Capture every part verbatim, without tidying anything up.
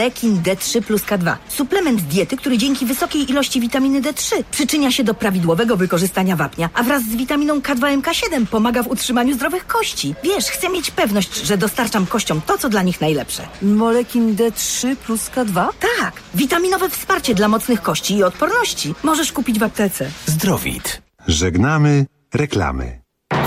Molekin D trzy plus K dwa. Suplement diety, który dzięki wysokiej ilości witaminy D trzy przyczynia się do prawidłowego wykorzystania wapnia, a wraz z witaminą K dwa M K siedem pomaga w utrzymaniu zdrowych kości. Wiesz, chcę mieć pewność, że dostarczam kościom to, co dla nich najlepsze. Molekin D trzy plus K dwa? Tak, witaminowe wsparcie dla mocnych kości i odporności. Możesz kupić w aptece. Zdrowit. Żegnamy reklamy.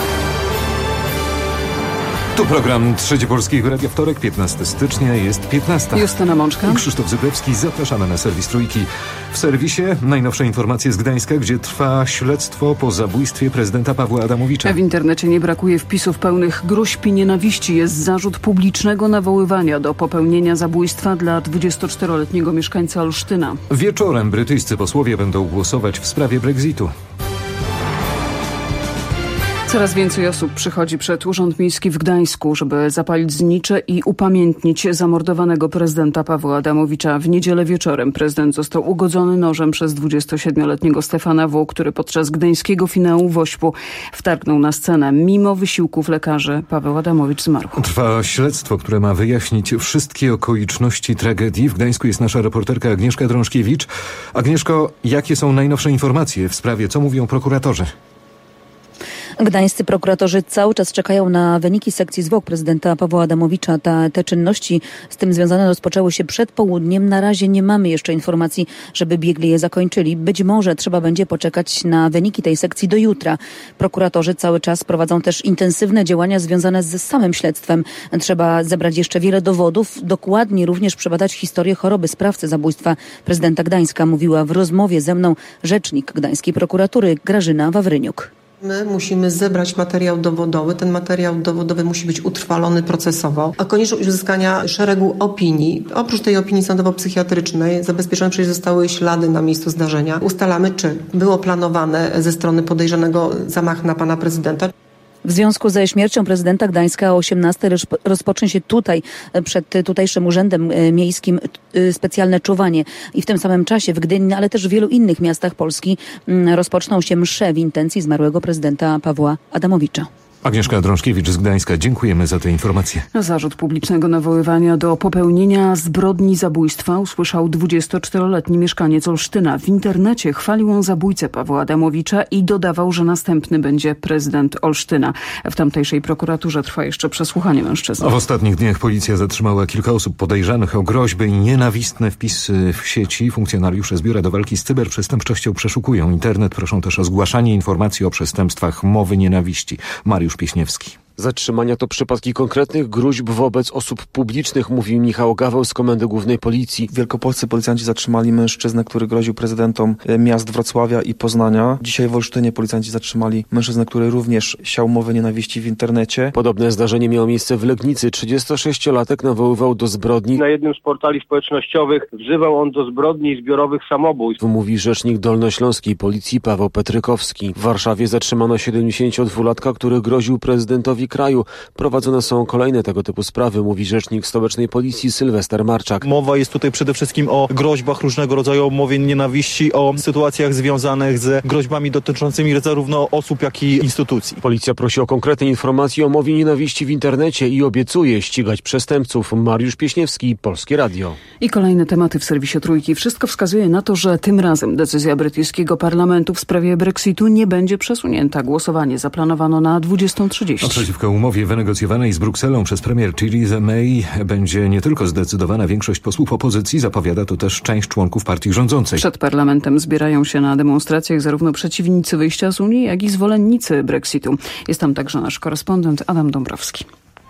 Tu program Trzeci Polskiego Radia, wtorek, piętnastego stycznia, jest piętnasta. Justyna Mączka. Krzysztof Zyblewski, zapraszamy na serwis Trójki. W serwisie najnowsze informacje z Gdańska, gdzie trwa śledztwo po zabójstwie prezydenta Pawła Adamowicza. W internecie nie brakuje wpisów pełnych gruźb i nienawiści. Jest zarzut publicznego nawoływania do popełnienia zabójstwa dla dwudziestoczteroletniego mieszkańca Olsztyna. Wieczorem brytyjscy posłowie będą głosować w sprawie Brexitu. Coraz więcej osób przychodzi przed Urząd Miejski w Gdańsku, żeby zapalić znicze i upamiętnić zamordowanego prezydenta Pawła Adamowicza. W niedzielę wieczorem prezydent został ugodzony nożem przez dwudziestosiedmioletniego Stefana W., który podczas gdańskiego finału Wośpu wtargnął na scenę. Mimo wysiłków lekarzy Paweł Adamowicz zmarł. Trwa śledztwo, które ma wyjaśnić wszystkie okoliczności tragedii. W Gdańsku jest nasza reporterka Agnieszka Drążkiewicz. Agnieszko, jakie są najnowsze informacje w sprawie? Co mówią prokuratorzy? Gdańscy prokuratorzy cały czas czekają na wyniki sekcji zwłok prezydenta Pawła Adamowicza. Ta, te czynności z tym związane rozpoczęły się przed południem. Na razie nie mamy jeszcze informacji, żeby biegli je zakończyli. Być może trzeba będzie poczekać na wyniki tej sekcji do jutra. Prokuratorzy cały czas prowadzą też intensywne działania związane z samym śledztwem. Trzeba zebrać jeszcze wiele dowodów, dokładnie również przebadać historię choroby sprawcy zabójstwa prezydenta Gdańska, mówiła w rozmowie ze mną rzecznik gdańskiej prokuratury Grażyna Wawryniuk. My musimy zebrać materiał dowodowy. Ten materiał dowodowy musi być utrwalony procesowo, a konieczność uzyskania szeregu opinii. Oprócz tej opinii sądowo-psychiatrycznej zabezpieczone przecież zostały ślady na miejscu zdarzenia. Ustalamy, czy było planowane ze strony podejrzanego zamach na pana prezydenta. W związku ze śmiercią prezydenta Gdańska o osiemnastej rozpocznie się tutaj, przed tutejszym urzędem miejskim, specjalne czuwanie. I w tym samym czasie w Gdyni, ale też w wielu innych miastach Polski rozpoczną się msze w intencji zmarłego prezydenta Pawła Adamowicza. Agnieszka Drążkiewicz z Gdańska, dziękujemy za te informacje. Zarzut publicznego nawoływania do popełnienia zbrodni zabójstwa usłyszał dwudziestoczteroletni mieszkaniec Olsztyna. W internecie chwalił on zabójcę Pawła Adamowicza i dodawał, że następny będzie prezydent Olsztyna. W tamtejszej prokuraturze trwa jeszcze przesłuchanie mężczyzny. W ostatnich dniach policja zatrzymała kilka osób podejrzanych o groźby i nienawistne wpisy w sieci. Funkcjonariusze z Biura do Walki z Cyberprzestępczością przeszukują internet. Proszą też o zgłaszanie informacji o przestępstwach mowy nienawiści. Mariusz Pieśniewski. Zatrzymania to przypadki konkretnych gruźb wobec osób publicznych, mówił Michał Gaweł z Komendy Głównej Policji. Wielkopolscy policjanci zatrzymali mężczyznę, który groził prezydentom miast Wrocławia i Poznania. Dzisiaj w Olsztynie policjanci zatrzymali mężczyznę, który również siał mowę nienawiści w internecie. Podobne zdarzenie miało miejsce w Legnicy. trzydziestosześciolatek nawoływał do zbrodni. Na jednym z portali społecznościowych wzywał on do zbrodni i zbiorowych samobójstw. Mówi rzecznik dolnośląskiej policji Paweł Petrykowski. W Warszawie zatrzymano siedemdziesięciodwulatka, który groził prezydentowi kraju. Prowadzone są kolejne tego typu sprawy, mówi rzecznik stołecznej policji Sylwester Marczak. Mowa jest tutaj przede wszystkim o groźbach różnego rodzaju, o mowie nienawiści, o sytuacjach związanych z groźbami dotyczącymi zarówno osób, jak i instytucji. Policja prosi o konkretne informacje o mowie nienawiści w internecie i obiecuje ścigać przestępców. Mariusz Pieśniewski, Polskie Radio. I kolejne tematy w serwisie Trójki. Wszystko wskazuje na to, że tym razem decyzja brytyjskiego parlamentu w sprawie Brexitu nie będzie przesunięta. Głosowanie zaplanowano na dwudziestą trzydzieści. Przeciwko umowie wynegocjowanej z Brukselą przez premier Theresa May będzie nie tylko zdecydowana większość posłów opozycji, zapowiada to też część członków partii rządzącej. Przed parlamentem zbierają się na demonstracjach zarówno przeciwnicy wyjścia z Unii, jak i zwolennicy Brexitu. Jest tam także nasz korespondent Adam Dąbrowski.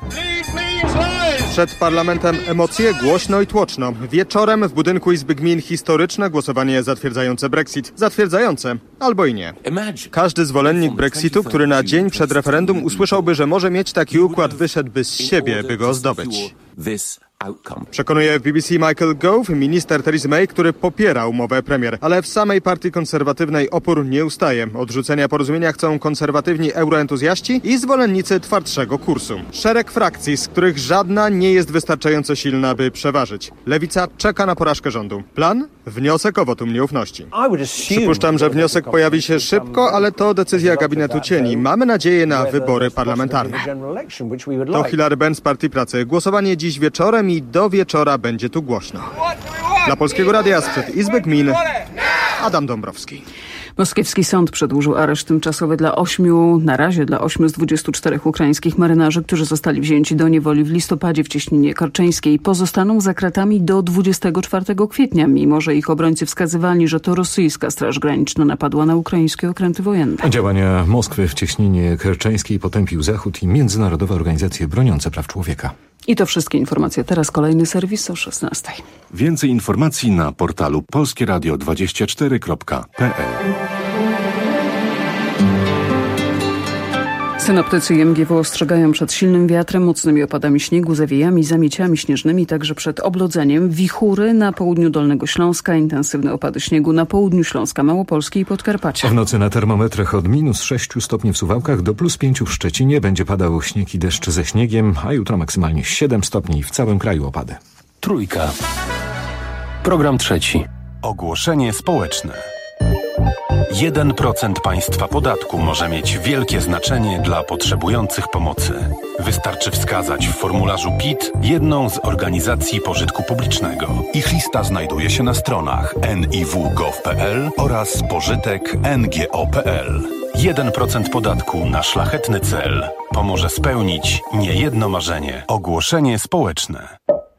Przed parlamentem emocje, głośno i tłoczno. Wieczorem w budynku Izby Gmin historyczne głosowanie zatwierdzające Brexit. Zatwierdzające, albo i nie. Każdy zwolennik Brexitu, który na dzień przed referendum usłyszałby, że może mieć taki układ, wyszedłby z siebie, by go zdobyć. Przekonuje w B B C Michael Gove, minister Theresa May, który popiera umowę premier. Ale w samej partii konserwatywnej opór nie ustaje. Odrzucenia porozumienia chcą konserwatywni euroentuzjaści i zwolennicy twardszego kursu. Szereg frakcji, z których żadna nie jest wystarczająco silna, by przeważyć. Lewica czeka na porażkę rządu. Plan? Wniosek o wotum nieufności. Przypuszczam, że wniosek pojawi się szybko, ale to decyzja gabinetu cieni. Mamy nadzieję na wybory parlamentarne. To Hilary Benn z Partii Pracy. Głosowanie dziś wieczorem dni do wieczora będzie tu głośno. Dla Polskiego Radia sprzed Izby Gmin Adam Dąbrowski. Moskiewski sąd przedłużył areszt tymczasowy dla ośmiu, na razie dla ośmiu z dwudziestu czterech ukraińskich marynarzy, którzy zostali wzięci do niewoli w listopadzie w Cieśninie Karczeńskiej. Pozostaną za kratami do dwudziestego czwartego kwietnia, mimo że ich obrońcy wskazywali, że to rosyjska Straż Graniczna napadła na ukraińskie okręty wojenne. Działania Moskwy w Cieśninie Kerczeńskiej potępił Zachód i międzynarodowe organizacje broniące praw człowieka. I to wszystkie informacje. Teraz kolejny serwis o szesnastej. Więcej informacji na portalu polskie radio dwadzieścia cztery kropka p l. Synoptycy i M G W ostrzegają przed silnym wiatrem, mocnymi opadami śniegu, zawiejami, zamieciami śnieżnymi, także przed oblodzeniem. Wichury na południu Dolnego Śląska, intensywne opady śniegu na południu Śląska, Małopolski i Podkarpacia. W nocy na termometrach od minus sześciu stopni w Suwałkach do plus pięciu w Szczecinie będzie padał śnieg i deszcz ze śniegiem, a jutro maksymalnie siedem stopni w całym kraju opady. Trójka. Program trzeci. Ogłoszenie społeczne. jeden procent państwa podatku może mieć wielkie znaczenie dla potrzebujących pomocy. Wystarczy wskazać w formularzu P I T jedną z organizacji pożytku publicznego. Ich lista znajduje się na stronach en i w kropka gov kropka p l oraz pożytek n g o kropka p l. jeden procent podatku na szlachetny cel pomoże spełnić niejedno marzenie. Ogłoszenie społeczne.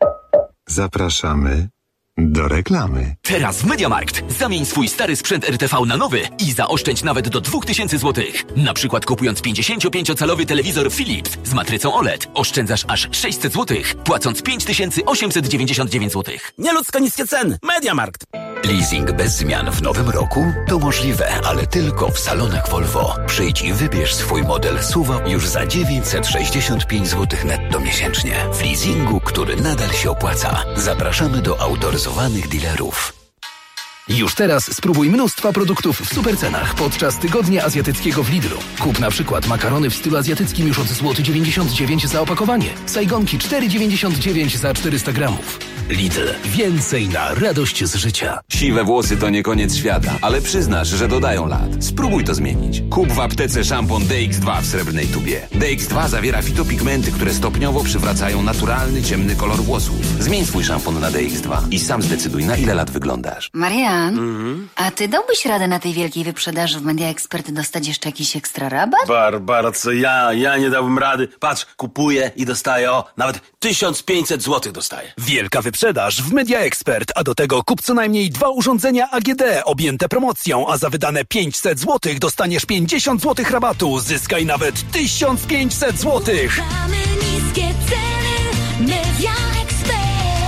Zapraszamy do reklamy. Teraz w MediaMarkt zamień swój stary sprzęt R T V na nowy i zaoszczędź nawet do dwa tysiące złotych. Na przykład kupując pięćdziesięciopięciocalowy telewizor Philips z matrycą O L E D oszczędzasz aż sześćset złotych, płacąc pięć tysięcy osiemset dziewięćdziesiąt dziewięć złotych. Nieludzko niskie ceny. MediaMarkt. Leasing bez zmian w nowym roku? To możliwe, ale tylko w salonach Volvo. Przyjdź i wybierz swój model S U V już za dziewięćset sześćdziesiąt pięć złotych netto miesięcznie. W leasingu, który nadal się opłaca. Zapraszamy do autoryzowanych dealerów. Już teraz spróbuj mnóstwa produktów w supercenach podczas tygodnia azjatyckiego w Lidlu. Kup na przykład makarony w stylu azjatyckim już od złoty dziewięćdziesiąt dziewięć za opakowanie. Sajgonki cztery dziewięćdziesiąt dziewięć za czterysta gramów. Lidl. Więcej na radość z życia. Siwe włosy to nie koniec świata, ale przyznasz, że dodają lat. Spróbuj to zmienić. Kup w aptece szampon D X dwa w srebrnej tubie. D X dwa zawiera fitopigmenty, które stopniowo przywracają naturalny, ciemny kolor włosów. Zmień swój szampon na D X dwa i sam zdecyduj, na ile lat wyglądasz. Marian, mm-hmm. a ty dałbyś radę na tej wielkiej wyprzedaży w Media Expert dostać jeszcze jakiś ekstra rabat? Barbara, co ja? Ja nie dałbym rady. Patrz, kupuję i dostaję, o, nawet tysiąc pięćset złotych dostaję. Wielka wyprzedaż w Media Expert, a do tego kup co najmniej dwa urządzenia A G D objęte promocją, a za wydane pięćset złotych dostaniesz pięćdziesiąt złotych rabatu. Zyskaj nawet tysiąc pięćset złotych. Mamy niskie ceny, Media Expert.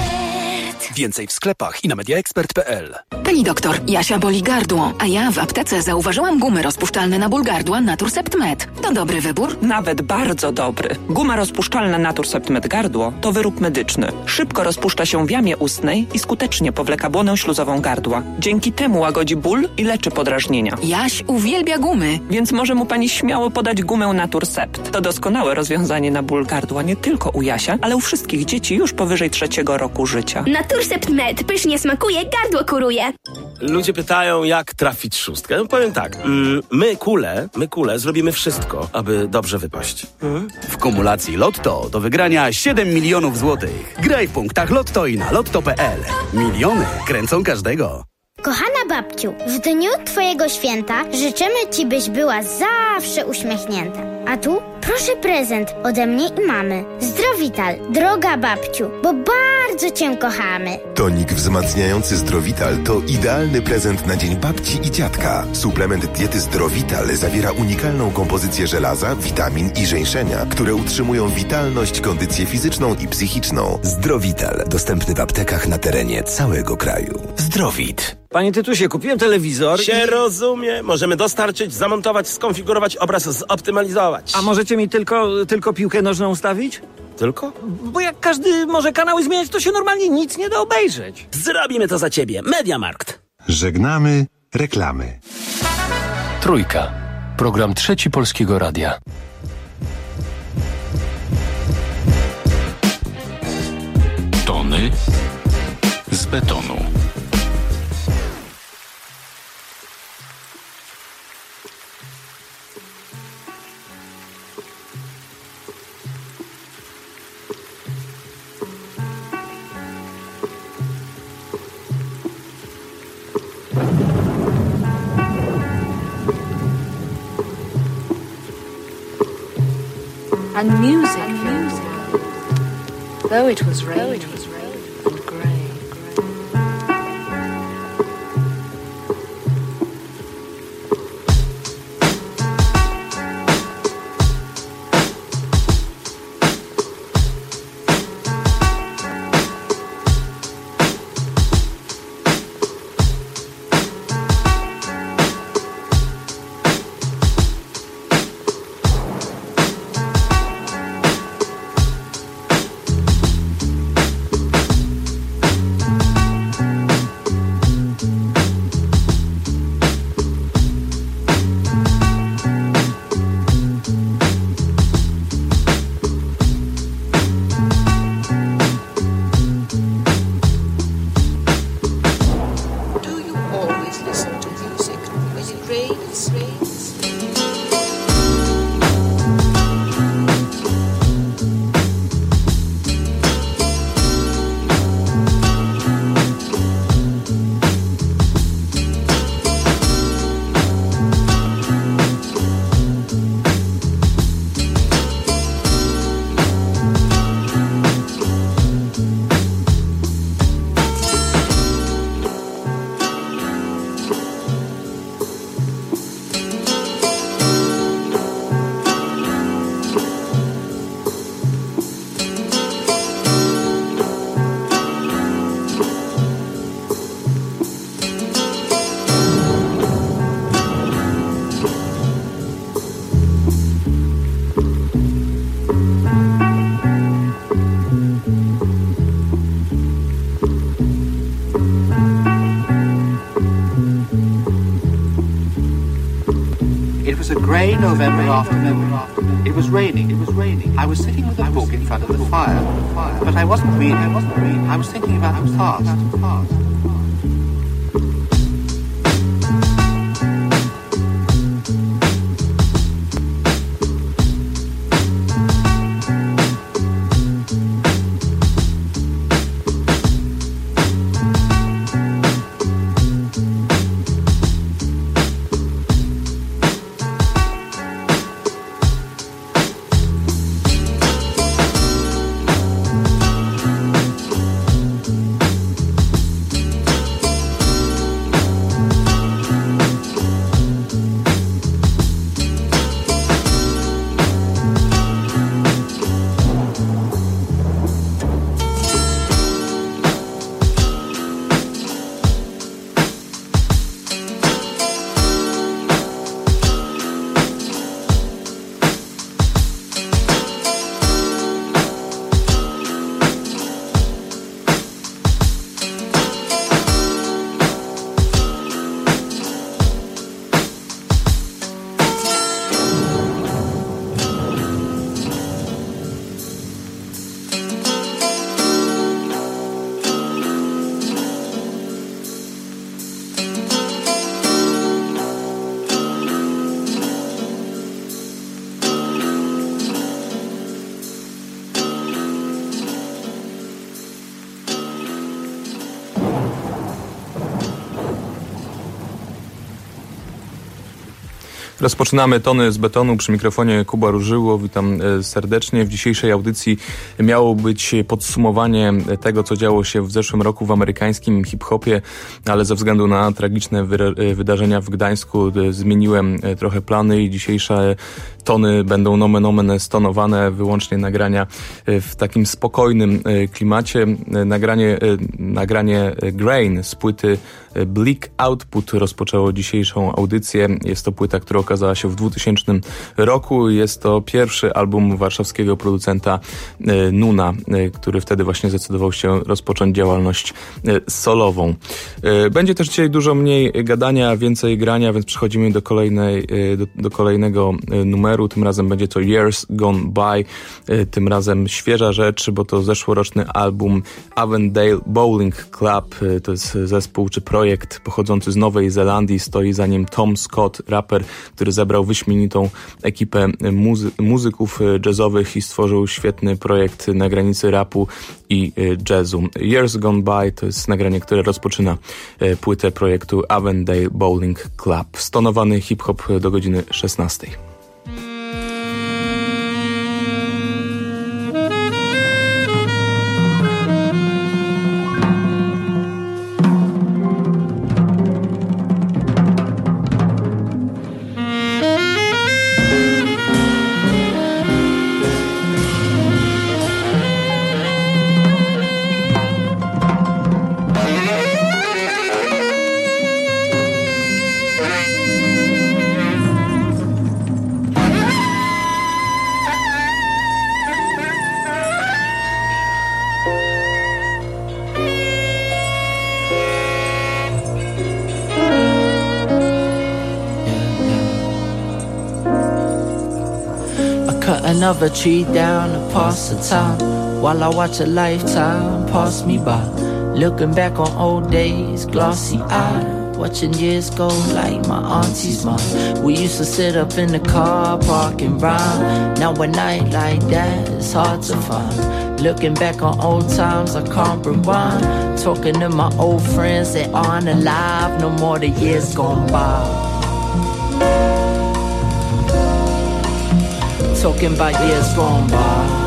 Więcej w sklepach i na mediaexpert kropka p l. Pani doktor, Jasia boli gardło, a ja w aptece zauważyłam gumy rozpuszczalne na ból gardła Naturcept Med. To dobry wybór? Nawet bardzo dobry. Guma rozpuszczalna Naturcept Med gardło to wyrób medyczny. Szybko rozpuszcza się w jamie ustnej i skutecznie powleka błonę śluzową gardła. Dzięki temu łagodzi ból i leczy podrażnienia. Jaś uwielbia gumy. Więc może mu pani śmiało podać gumę Naturcept. To doskonałe rozwiązanie na ból gardła nie tylko u Jasia, ale u wszystkich dzieci już powyżej trzeciego roku życia. Naturcept Med pysznie smakuje, gardło kuruje. Ludzie pytają, jak trafić szóstkę. No powiem tak, mm, my kule, my kule zrobimy wszystko, aby dobrze wypaść. Mhm. W kumulacji Lotto do wygrania siedem milionów złotych. Graj w punktach Lotto i na lotto kropka p l. Miliony kręcą każdego. Kochana babciu, w dniu twojego święta życzymy ci, byś była zawsze uśmiechnięta. A tu proszę prezent ode mnie i mamy. Zdrowital, droga babciu, bo bardzo cię kochamy. Tonik wzmacniający Zdrowital to idealny prezent na dzień babci i dziadka. Suplement diety Zdrowital zawiera unikalną kompozycję żelaza, witamin i żeńszenia, które utrzymują witalność, kondycję fizyczną i psychiczną. Zdrowital, dostępny w aptekach na terenie całego kraju. Zdrowit. Panie Tytusie, kupiłem telewizor się i... rozumie. Możemy dostarczyć, zamontować, skonfigurować, obraz zoptymalizować. A możecie mi tylko, tylko piłkę nożną ustawić? Tylko? Bo jak każdy może kanały zmieniać, to się normalnie nic nie da obejrzeć. Zrobimy to za ciebie. MediaMarkt. Żegnamy reklamy. Trójka. Program trzeci Polskiego Radia. Tony z betonu. and music, music. Though it was rain, it was rain and grey. Grey November afternoon. It was raining. It was raining. I was sitting with a book in front of the fire, but I wasn't reading. I wasn't reading. I was thinking about the past. Rozpoczynamy Tony z betonu, przy mikrofonie Kuba Różyło, witam serdecznie. W dzisiejszej audycji miało być podsumowanie tego, co działo się w zeszłym roku w amerykańskim hip-hopie, ale ze względu na tragiczne wy- wydarzenia w Gdańsku zmieniłem trochę plany i dzisiejsze tony będą nomen omen stonowane, wyłącznie nagrania w takim spokojnym klimacie. Nagranie, nagranie Grain z płyty Bleak Output rozpoczęło dzisiejszą audycję. Jest to płyta, która okazała się w dwutysięcznym roku. Jest to pierwszy album warszawskiego producenta Nuna, który wtedy właśnie zdecydował się rozpocząć działalność solową. Będzie też dzisiaj dużo mniej gadania, więcej grania, więc przechodzimy do kolejnej, do, do kolejnego numeru. Tym razem będzie to Years Gone By. Tym razem świeża rzecz, bo to zeszłoroczny album Avondale Bowling Club. To jest zespół czy projekt pochodzący z Nowej Zelandii. Stoi za nim Tom Scott, raper, który zebrał wyśmienitą ekipę muzy- muzyków jazzowych i stworzył świetny projekt na granicy rapu i jazzu. Years Gone By to jest nagranie, które rozpoczyna płytę projektu Avondale Bowling Club. Stonowany hip-hop do godziny szesnastej. Another tree down to pass the time, while I watch a lifetime pass me by. Looking back on old days, glossy eyed, watching years go like my auntie's mom. We used to sit up in the car park and rhyme. Now a night like that is hard to find. Looking back on old times, I can't rewind. Talking to my old friends that aren't alive no more, the years gone by. Talking about years gone by.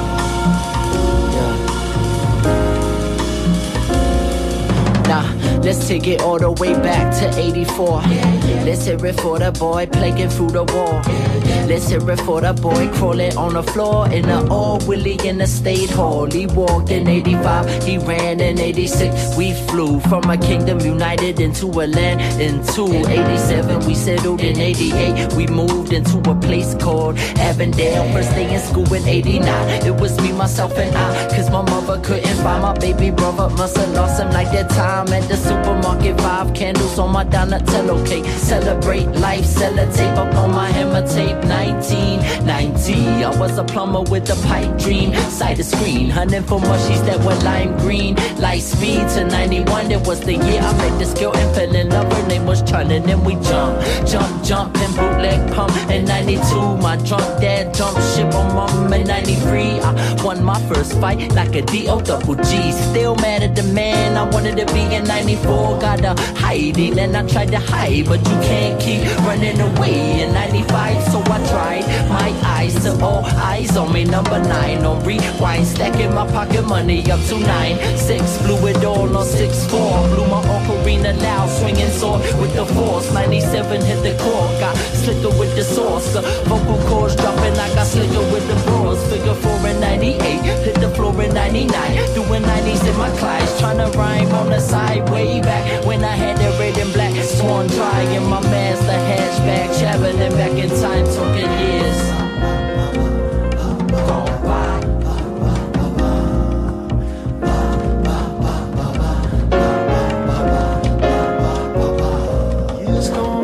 Let's take it all the way back to eighty-four. Let's hear it for the boy plaguing through the wall. Let's hear it for the boy crawling on the floor in the old Willie in the state hall. He walked in eighty-five, he ran in eighty-six. We flew from a kingdom united into a land into eighty-seven. We settled in eighty-eight. We moved into a place called Avondale. First day in school in eighty-nine. It was me, myself, and I. Cause my mother couldn't find my baby brother. Must have lost him like that time at the supermarket. Five candles on my Donatello cake. Celebrate life, sellotape up on my hammer tape. Nineteen ninety, I was a plumber with a pipe dream. Cider screen, hunting for mushies that were lime green. Light speed to ninety-one, that was the year I met this girl and fell in love. Her name was Chun, and then we jump, jump, jump, and bootleg pump. In ninety-two, my drunk dad jumped ship on mom. In ninety-three, I won my first fight like a D O double G. Still mad at the man I wanted to be in ninety-four. Got a hiding and I tried to hide, but you can't keep running away. In ninety-five, so I tried my eyes to all eyes on me. Number nine on rewind, stacking my pocket money up to nine six. Blew it all on six four. Blew my ocarina loud, swinging sword with the force. ninety-seven hit the core, got slicker with the sauce. The vocal cords dropping, I got slicker with the bros. Figure four in ninety-eight, hit the floor in ninety-nine. Doing nineties in my class, trying to rhyme on the side way back when I had the red and black swan dry in my Mazda hatchback. Traveling back in time, talking years gone by. Years gone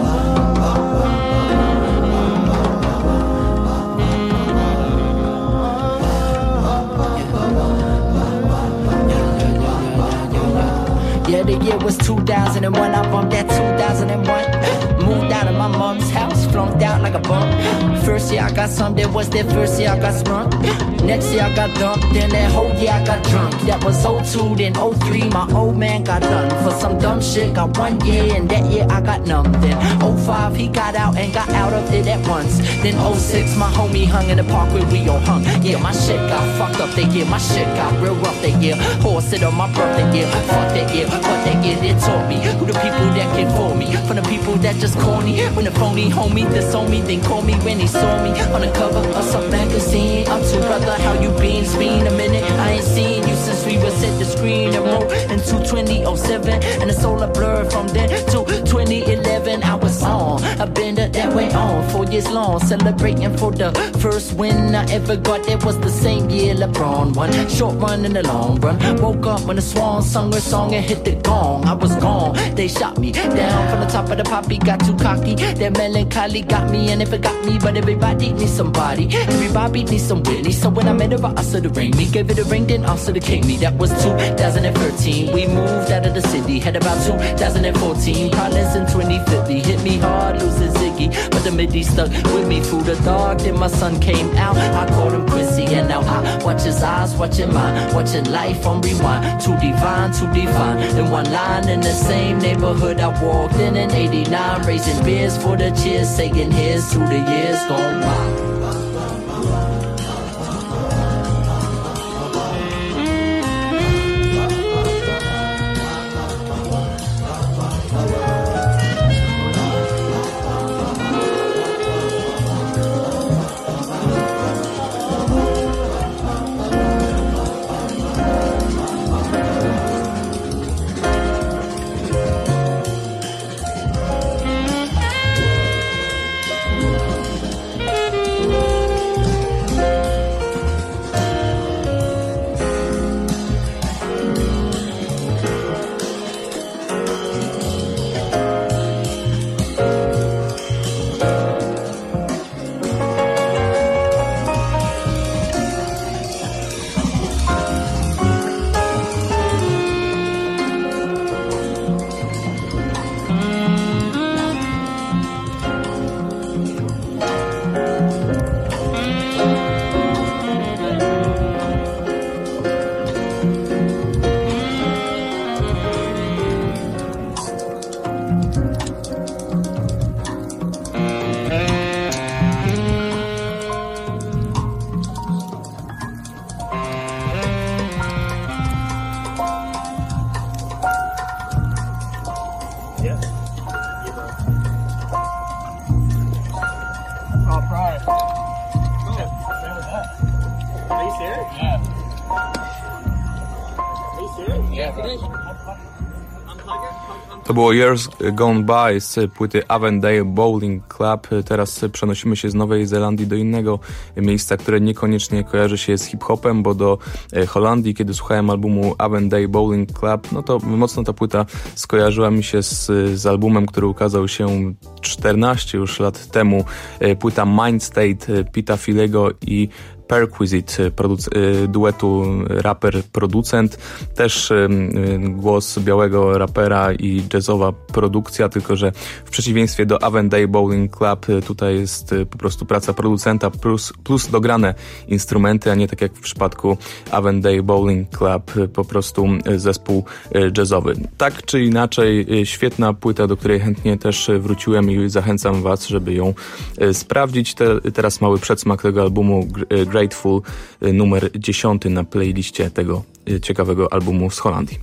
by. Yeah, the year was two thousand one, I bumped that two thousand one. Moved out of my mom's house, flunked out like a bum. First year I got some, that was that first year I got sprung. Next year I got dumped, then that whole year I got drunk. That was oh two, then oh three, my old man got done for some dumb shit. Got one year, and that year I got numb. Then oh five, he got out and got out of it at once. Then oh six, my homie hung in the park where we all hung. Yeah, my shit got fucked up that year, my shit got real rough that year. Horse it on my birthday year, fuck that year, fuck that year. It taught me who the people that came for me, from the people that just corny. When the phony homie disowned me, then called me when he saw me on the cover of some magazine. I'm too brother, how you been? It's been a minute, I ain't seen you since we was at the screen and wrote into twenty oh seven, and it's all a blur from then to twenty eleven. I was on, I've been that way on four years long, celebrating for the first win I ever got. That was the same year LeBron won. Short run in the long run. Woke up when the swan sung her song and hit the gong. I was gone, they shot me down from the top of the poppy. Got too cocky, that melancholy got me, and it forgot me. But everybody needs somebody, everybody needs some Whitney. So when I met her, I asked her to ring me, gave her the ring, then asked her to king me. That was two thousand thirteen. We moved out of the city, had about two thousand fourteen. Problems in twenty fifty, hit me hard, losing Ziggy, but the midi stuck with me through the dark. Then my son came out, I called him Quincy, and now I watch his eyes, watching mine, watching life on rewind. Too divine, too divine. In one line, in the same neighborhood I walked in in eighty-nine, raising beers for the cheers, saying here's to the years gone by. To było Years Gone By z płyty Avondale Bowling Club. Teraz przenosimy się z Nowej Zelandii do innego miejsca, które niekoniecznie kojarzy się z hip-hopem, bo do Holandii, kiedy słuchałem albumu Avondale Bowling Club, no to mocno ta płyta skojarzyła mi się z, z albumem, który ukazał się czternaście już lat temu. Płyta Mind State Pita Filego i Perquisite, produc- duetu raper-producent, też y, głos białego rapera i jazzowa produkcja, tylko że w przeciwieństwie do Avondale Bowling Club tutaj jest y, po prostu praca producenta plus, plus dograne instrumenty, a nie tak jak w przypadku Avondale Bowling Club, y, po prostu y, zespół y, jazzowy. Tak czy inaczej, y, świetna płyta, do której chętnie też wróciłem i zachęcam was, żeby ją y, sprawdzić. Te, teraz mały przedsmak tego albumu y, Grateful, numer dziesiąty na playliście tego ciekawego albumu z Holandii.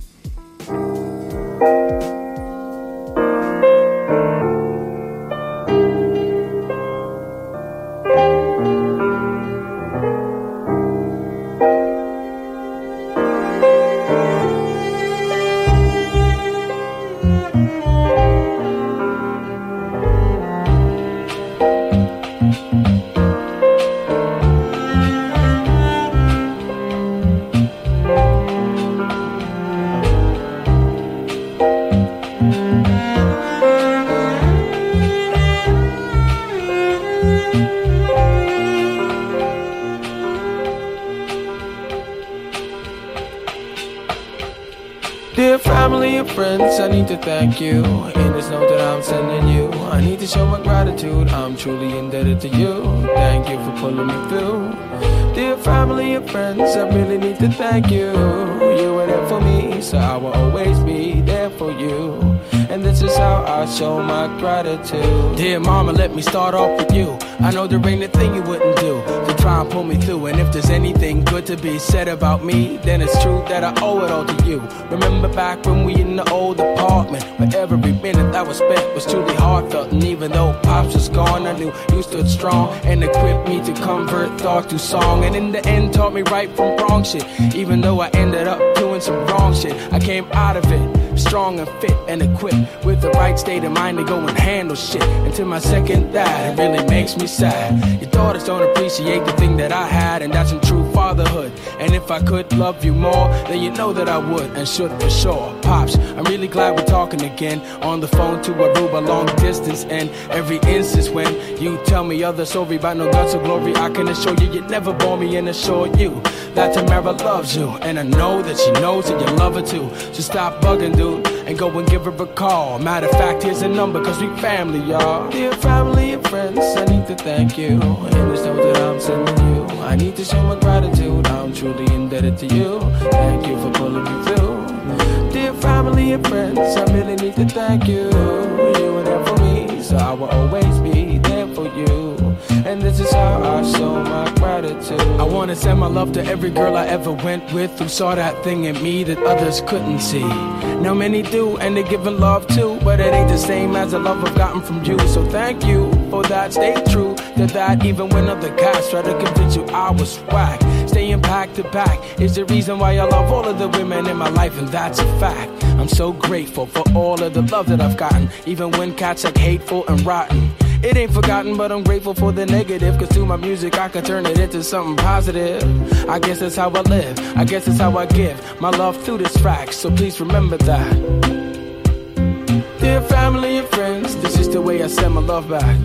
Dear family and friends, I need to thank you. In this note that I'm sending you, I need to show my gratitude. I'm truly indebted to you. Thank you for pulling me through. Dear family and friends, I really need to thank you. You were there for me, so I will always be there for you. And this is how I show my gratitude. Dear mama, let me start off with you. I know there ain't a thing you wouldn't do to try and pull me through. And if there's anything good to be said about me, then it's true that I owe it all to you. Remember back when we in the old apartment, where every minute that was spent was truly heartfelt. And even though Pops was gone, I knew you stood strong and equipped me to convert thought to song. And in the end taught me right from wrong shit. Even though I ended up doing some wrong shit, I came out of it strong and fit and equipped with the right state of mind to go and handle shit. And to my second dad, it really makes me sad. Your daughters don't appreciate the thing that I had, and that's some true fatherhood. And if I could love you more, then you know that I would and should for sure. Pops, I'm really glad we're talking again on the phone to Aruba long distance. And every instance when you tell me other story about no guts or glory, I can assure you you never bore me and assure you that Tamara loves you. And I know that she knows that you love her too. So stop bugging, dude, and go and give her a call. Matter of fact, here's a number, cause we family, y'all. Dear family and friends, I need to thank you. And it's note that I'm sending you. I need to show my gratitude. I'm truly indebted to you. Thank you for pulling me through. Dear family and friends, I really need to thank you. You were there for me, so I will always be there for you. And this is how I show my gratitude. I wanna send my love to every girl I ever went with who saw that thing in me that others couldn't see. Now many do, and they're giving love too, but it ain't the same as the love I've gotten from you. So thank you for that, stay true to that. Even when other guys try to convince you I was whack, staying back to back is the reason why I love all of the women in my life, and that's a fact. I'm so grateful for all of the love that I've gotten, even when cats act hateful and rotten. It ain't forgotten, but I'm grateful for the negative, cause through my music I can turn it into something positive. I guess that's how I live, I guess that's how I give my love through this track, so please remember that. Dear family and friends, this is the way I send my love back.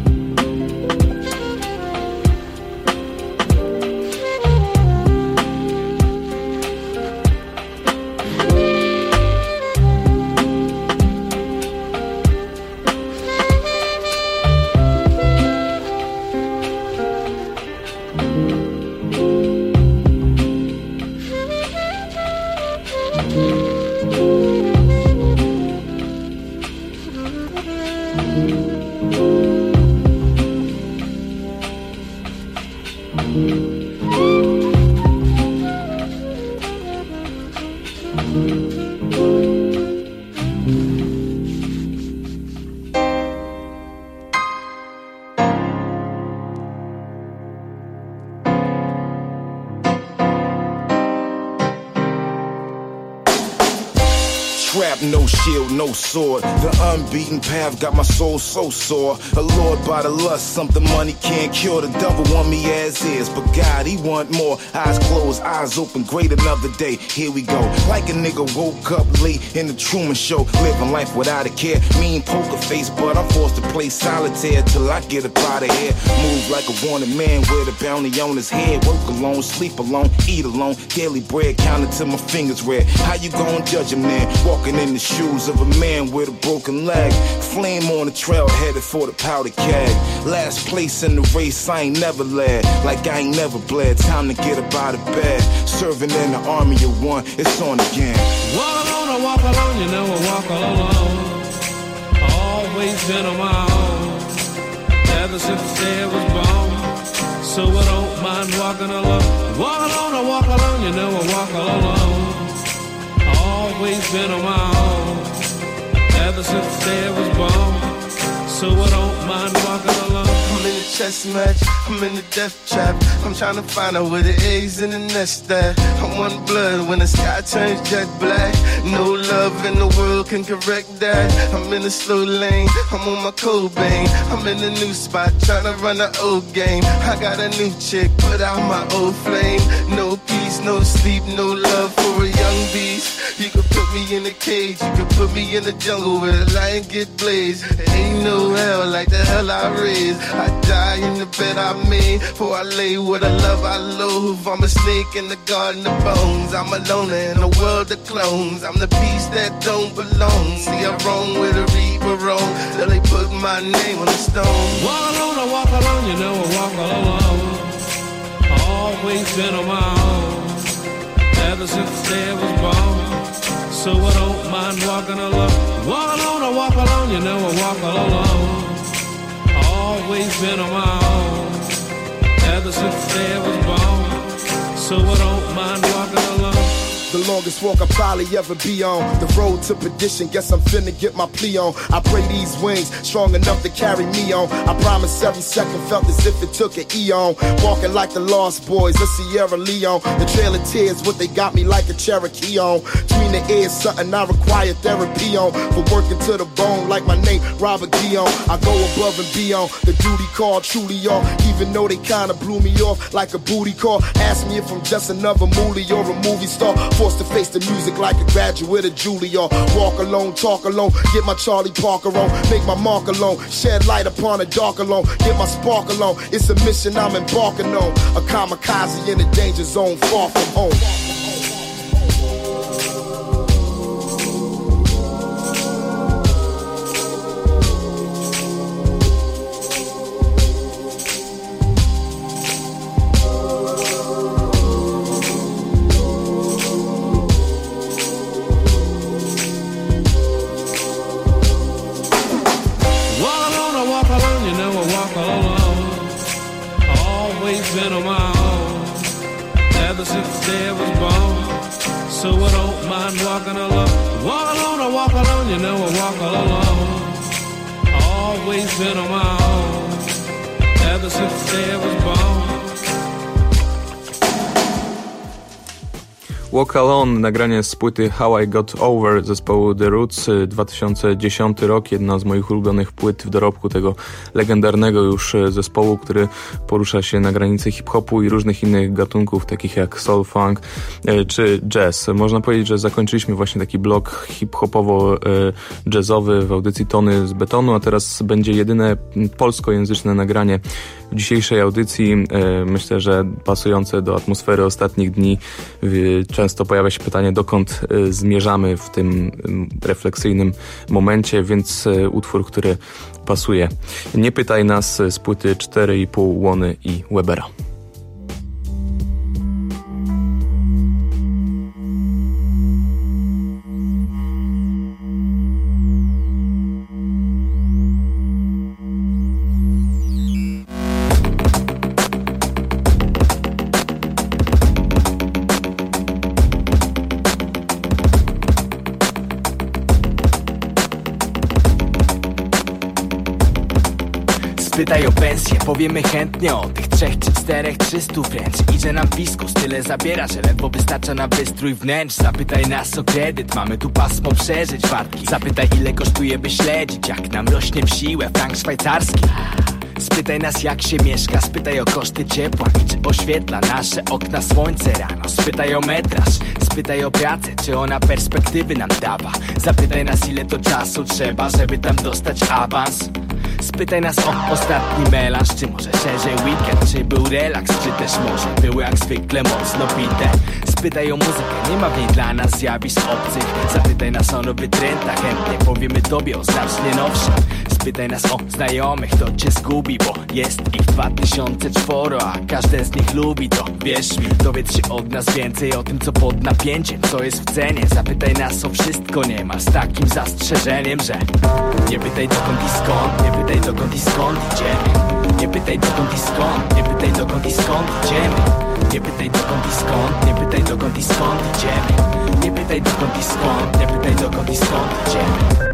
killed, no sword. The unbeaten path got my soul so sore. Allured by the lust, something money can't cure. The devil want me as is, but God, he want more. Eyes closed, eyes open, great another day. Here we go. Like a nigga woke up late in the Truman Show, living life without a care. Mean poker face, but I'm forced to play solitaire till I get up out of here. Move like a wanted man with a bounty on his head. Work alone, sleep alone, eat alone. Daily bread counted till my fingers red. How you gon' judge a man walking in the shoes of a man with a broken leg? Flame on the trail headed for the powder keg. Last place in the race, I ain't never led. Like I ain't never bled. Time to get up out of bed. Serving in the army of one, it's on again. Walk alone, I walk alone, you know I walk alone. Always been on my own, ever since the day I was born. So I don't mind walking alone. Walk alone, I walk alone, you know I walk alone. Always been on my own, ever since the day I was born. So I don't mind walking alone. I'm in a chess match, I'm in the death trap. I'm trying to find out where the eggs in the nest at. I'm one blood when the sky turns jet black. No love in the world can correct that. I'm in a slow lane, I'm on my Cobain. I'm in a new spot, trying to run the old game. I got a new chick, put out my old flame. No peace, no sleep, no love for a young beast. You could put me in a cage, you could put me in the jungle where the lion get blazed. There ain't no hell like the hell I raised. I die in the bed I made, for I lay with a love I loathe. I'm a snake in the garden of bones. I'm a loner in a world of clones. I'm the beast that don't belong. See, I'm wrong with a reaper wrong, till they put my name on the stone. Walk alone, I walk alone, you know I walk alone. Always been on my own, ever since the day I was born. So I don't mind walking alone. Walk alone, I walk alone, you know I walk alone. Always been on my own, ever since the day I was born. So I don't mind walking alone. The longest walk I'll probably ever be on. The road to perdition, guess I'm finna get my plea on. I pray these wings strong enough to carry me on. I promise every second felt as if it took an eon. Walking like the Lost Boys of Sierra Leone. The Trail of Tears, what they got me like a Cherokee on. Between the ears, something I require therapy on. For working to the bone like my name, Robert Guillaume. I go above and beyond the duty call, truly all. Even though they kinda blew me off like a booty call. Ask me if I'm just another moolie or a movie star. Forced to face the music like a graduate of Juilliard. Walk alone, talk alone, get my Charlie Parker on. Make my mark alone, shed light upon a dark alone. Get my spark alone, it's a mission I'm embarking on. A kamikaze in the danger zone, far from home. Been on my own, ever since the day I was born. So I don't mind walking alone. Walk alone, I walk alone, you know I walk alone. Always been on my own, ever since the day I was born. Walk Alone, nagranie z płyty How I Got Over zespołu The Roots, dwa tysiące dziesiąty rok, jedna z moich ulubionych płyt w dorobku tego legendarnego już zespołu, który porusza się na granicy hip-hopu i różnych innych gatunków, takich jak soul, funk czy jazz. Można powiedzieć, że zakończyliśmy właśnie taki blok hip-hopowo-jazzowy w audycji Tony z Betonu, a teraz będzie jedyne polskojęzyczne nagranie w dzisiejszej audycji. Myślę, że pasujące do atmosfery ostatnich dni. Często pojawia się pytanie, dokąd zmierzamy w tym refleksyjnym momencie, więc utwór, który pasuje. Nie pytaj nas z płyty cztery i pół Łony i Webera. Spytaj o pensję, powiemy chętnie o tych trzech czy czterech trzystów wręcz. Idzie nam fiskus, tyle zabiera, że ledwo wystarcza na wystrój wnętrz. Zapytaj nas o kredyt, mamy tu pasmo przeżyć wartki. Zapytaj ile kosztuje by śledzić, jak nam rośnie w siłę frank szwajcarski. Spytaj nas jak się mieszka, spytaj o koszty ciepła i czy oświetla nasze okna słońce rano. Spytaj o metraż, spytaj o pracę, czy ona perspektywy nam dawa. Zapytaj nas ile to czasu trzeba, żeby tam dostać awans. Spytaj nas o ostatni melanż, czy może szerzej weekend, czy był relaks, czy też może był jak zwykle mocno bite. Spytaj o muzykę, nie ma w niej dla nas zjawisk obcych. Zapytaj nas o nowy trend, a chętnie powiemy tobie o znacznie nowszym. Spytaj nas o znajomych, to cię zgubi, bo jest ich dwa tysiące czworo, a każde z nich lubi to. Wierz mi, dowiedz się od nas więcej o tym, co pod napięciem, co jest w cenie. Zapytaj nas o wszystko, nie ma z takim zastrzeżeniem, że nie pytaj dokąd i skąd, nie pytaj dokąd i skąd idziemy. Nie pytaj dokąd i skąd, nie pytaj dokąd i skąd idziemy. Nie pytaj dokąd i skąd, nie pytaj dokąd i skąd idziemy. Nie pytaj dokąd i skąd, nie pytaj dokąd i skąd idziemy.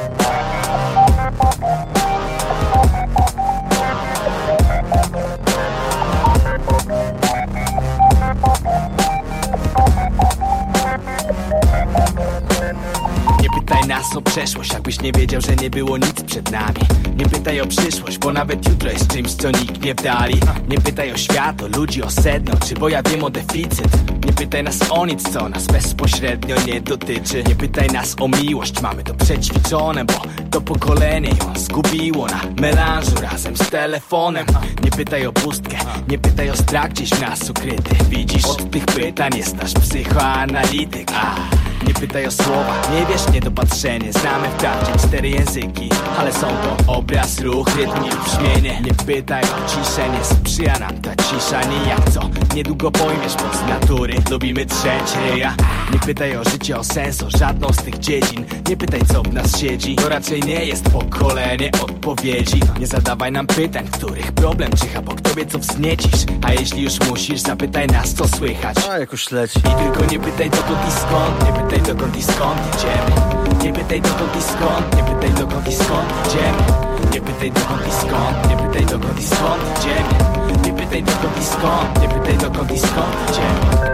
Nie pytaj nas o przeszłość, jakbyś nie wiedział, że nie było nic przed nami. Nie pytaj o przyszłość, bo nawet jutro jest czymś, co nikt nie w dali. Nie pytaj o świat, o ludzi, o sedno, czy bo ja wiem o deficyt. Nie pytaj nas o nic, co nas bezpośrednio nie dotyczy. Nie pytaj nas o miłość, mamy to przećwiczone, bo to pokolenie ją zgubiło na melanżu razem z telefonem. Nie pytaj o pustkę, nie pytaj o strach gdzieś w nas ukryty. Widzisz, od tych pytań jest nasz psychoanalityk. A, nie pytaj o słowa, nie wiesz, niedopatrzenie. Znamy wprawdzie cztery języki, ale są to obraz, ruch, rytm i brzmienie. Nie pytaj o ciszę, nie sprzyja nam ta cisza nijak, co niedługo pojmiesz, bo z natury lubimy trzeć ryja. Nie pytaj o życie, o sens, o żadną z tych dziedzin. Nie pytaj, co w nas siedzi, to raczej nie jest pokolenie odpowiedzi. Nie zadawaj nam pytań, których problem czyha, bo kto wie, co wzniecisz. A jeśli już musisz, zapytaj nas, co słychać. A, jakoś leci. I tylko nie pytaj dokąd i skąd, nie pytaj dokąd i skąd idziemy. Nie pytaj dokąd i skąd, nie pytaj dokąd i skąd idziemy. Nie pytaj dokąd i skąd, nie pytaj dokąd i skąd idziemy. Nie pytaj dokąd i skąd, nie pytaj dokąd i skąd idziemy.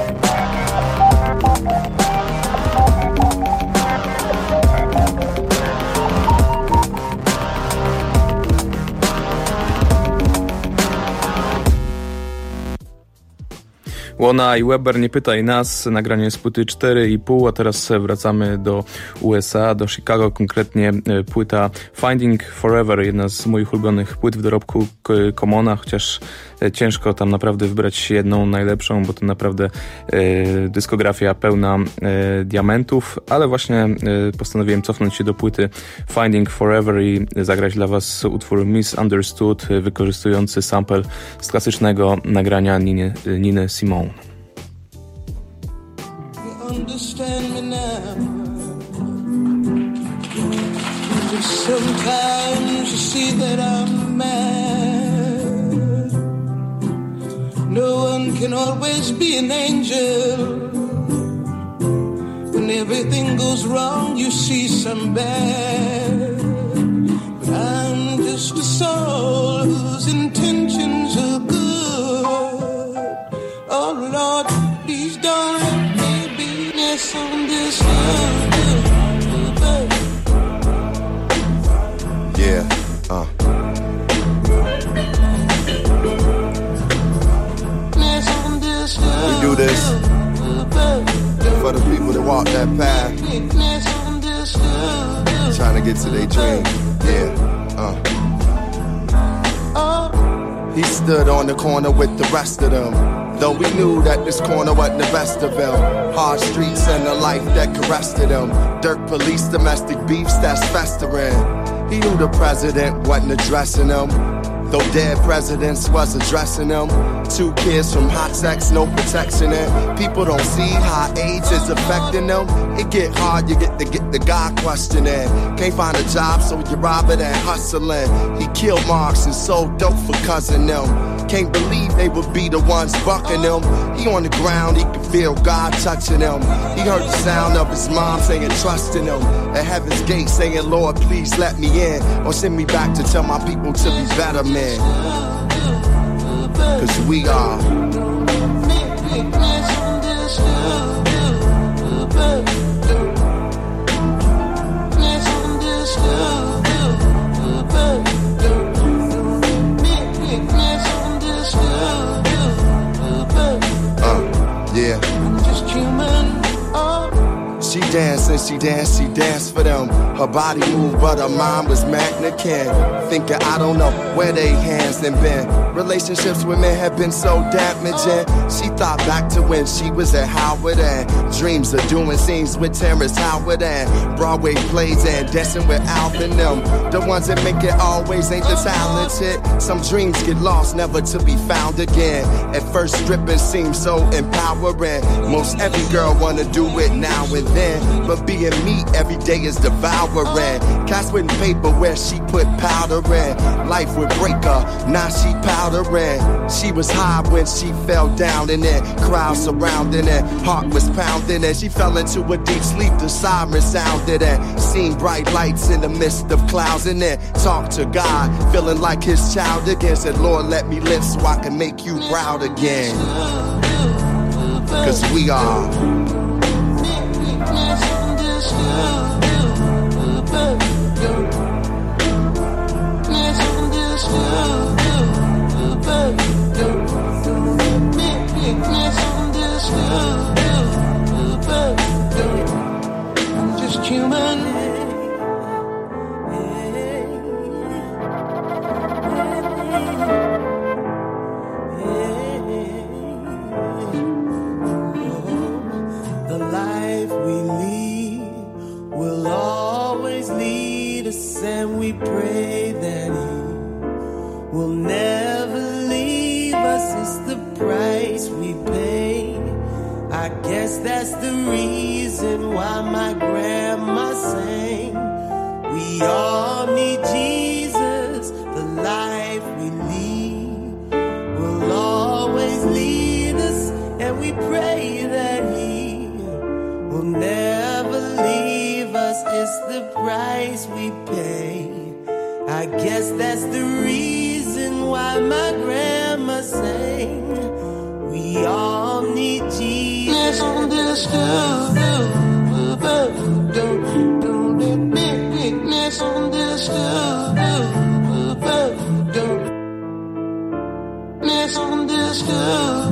Łona i Weber, nie pytaj nas, nagranie z płyty cztery i pół, a teraz wracamy do U S A, do Chicago, konkretnie płyta Finding Forever, jedna z moich ulubionych płyt w dorobku Commona, chociaż ciężko tam naprawdę wybrać jedną najlepszą, bo to naprawdę e, dyskografia pełna e, diamentów, ale właśnie e, postanowiłem cofnąć się do płyty Finding Forever i zagrać dla was utwór Misunderstood, wykorzystujący sample z klasycznego nagrania Niny, Niny Simone. Understand me now. Sometimes you see that I'm mad. No one can always be an angel. When everything goes wrong, you see some bad. But I'm just a soul whose intentions are good. Oh Lord, please don't let me be misunderstood. Yeah, uh. We do this for the people that walk that path, trying to get to their dream. Yeah, uh. He stood on the corner with the rest of them, though we knew that this corner wasn't the best of them. Hard streets and a life that caressed them. Dirt police, domestic beefs that's festering. He knew the president wasn't addressing him, though dead presidents was addressing them. Two kids from hot sex, no protection, and people don't see how AIDS is affecting them. It get hard, you get to get the guy questioning. Can't find a job, so you rob it and hustling. He killed Marks and sold dope for cousin them. Can't believe they would be the ones bucking him. He on the ground, he could feel God touching him. He heard the sound of his mom saying trust in him. At heaven's gate saying, Lord, please let me in. Or send me back to tell my people to be better men. Cause we are yeah. I'm just human. Oh. She danced and she danced, she danced for them. Her body moved, but her mind was magnican. Thinking I don't know where they hands then been. Relationships with men have been so damaging. She thought back to when she was at Howard and dreams of doing scenes with Terrence Howard and Broadway plays and dancing with Alvin them. The ones that make it always ain't the talented. Some dreams get lost, never to be found again. At first stripping seems so empowering. Most every girl wanna do it now and then, but being me every day is devouring. Cast with paper where she put powder in. Life would break her, now she powdering. She was high when she fell down and then crowd surrounding her. Heart was pounding and she fell into a deep sleep. The siren sounded and seen bright lights in the midst of clouds and then talked to God, feeling like his child again. Said, Lord, let me live so I can make you proud again. Cause we are I'm just human. The life we lead will always lead us, and we pray that He will never leave us. It's the price we pay. I guess that's the reason why my grandma sang, we all need Jesus. The life we lead will always lead us, and we pray that He will never leave us. It's the price we pay. I guess that's the reason why my grandma sang, we all need Jesus. Misunderstood. Misunderstood. Misunderstood.